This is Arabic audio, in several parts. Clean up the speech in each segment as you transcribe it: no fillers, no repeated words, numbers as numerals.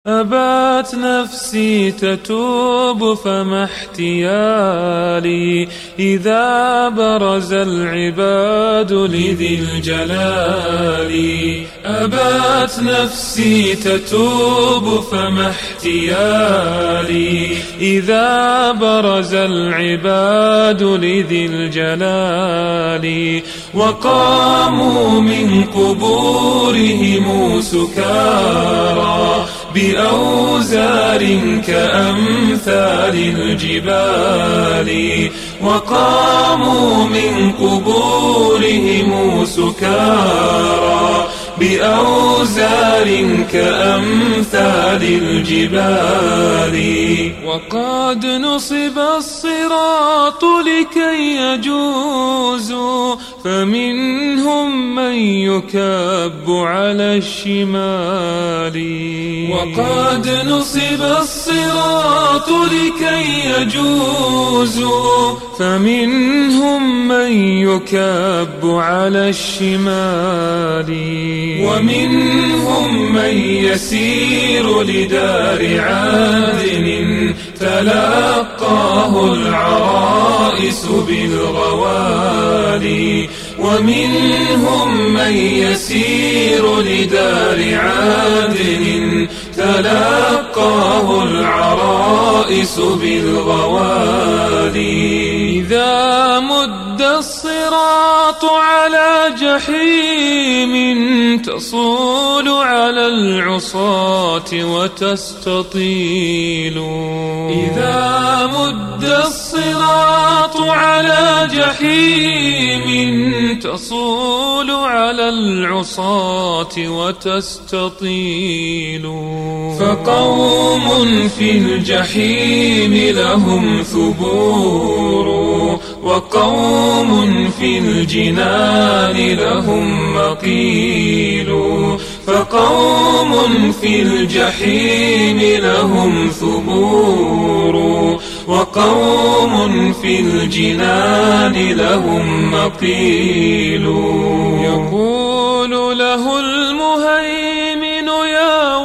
أبات نفسي تتوب فما احتيالي إذا برز العباد لذي الجلال. أبات نفسي تتوب فما احتيالي إذا برز العباد لذي الجلال. وقاموا من قبورهم سكارى بأوزار كأمثال الجبال. وقاموا من قبورهم سكارى بأوزار كأمثال الجبال. وقد نصب الصراط لكي يجوزوا فمنهم من يكب على الشمال. وقد نصب الصراط لكي يجوزوا فمنهم من يكب على الشمال. ومنهم من يسير لدار عادن تلقاه العرائس بالغوالي. ومنهم من يسير لدار عادن تلقاه العرائس بالغوالي. إذا مد الصراط على جحيم تصول على العصاة وتستطيل. إذا مد الصراط على جحيم تصول على العصاة وتستطيل. فقوم في الجحيم لهم ثبور وقوم في الجنان لهم مقيل. فقوم في الجحيم لهم ثبور وقوم في الجنان لهم مقيل. يقول له المهيمن يا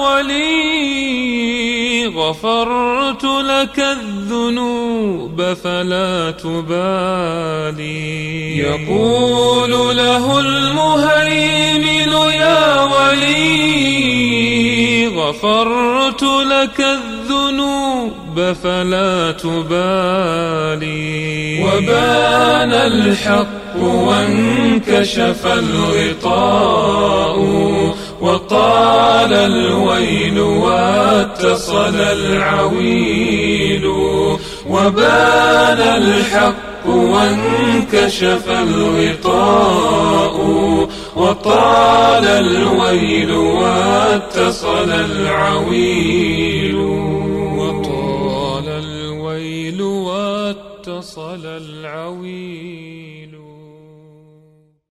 ولي غفرت لك الذنوب فلا تبالي. يقول له المهيمن يا ولي غفرت لك الذنوب فلا تبالي. وبان الحق وانكشف الغطاء وطال الويل واتصل العويل. وبان الحق وانكشف الغطاء وطال الويل واتصل العويل. وطال الويل واتصل العويل.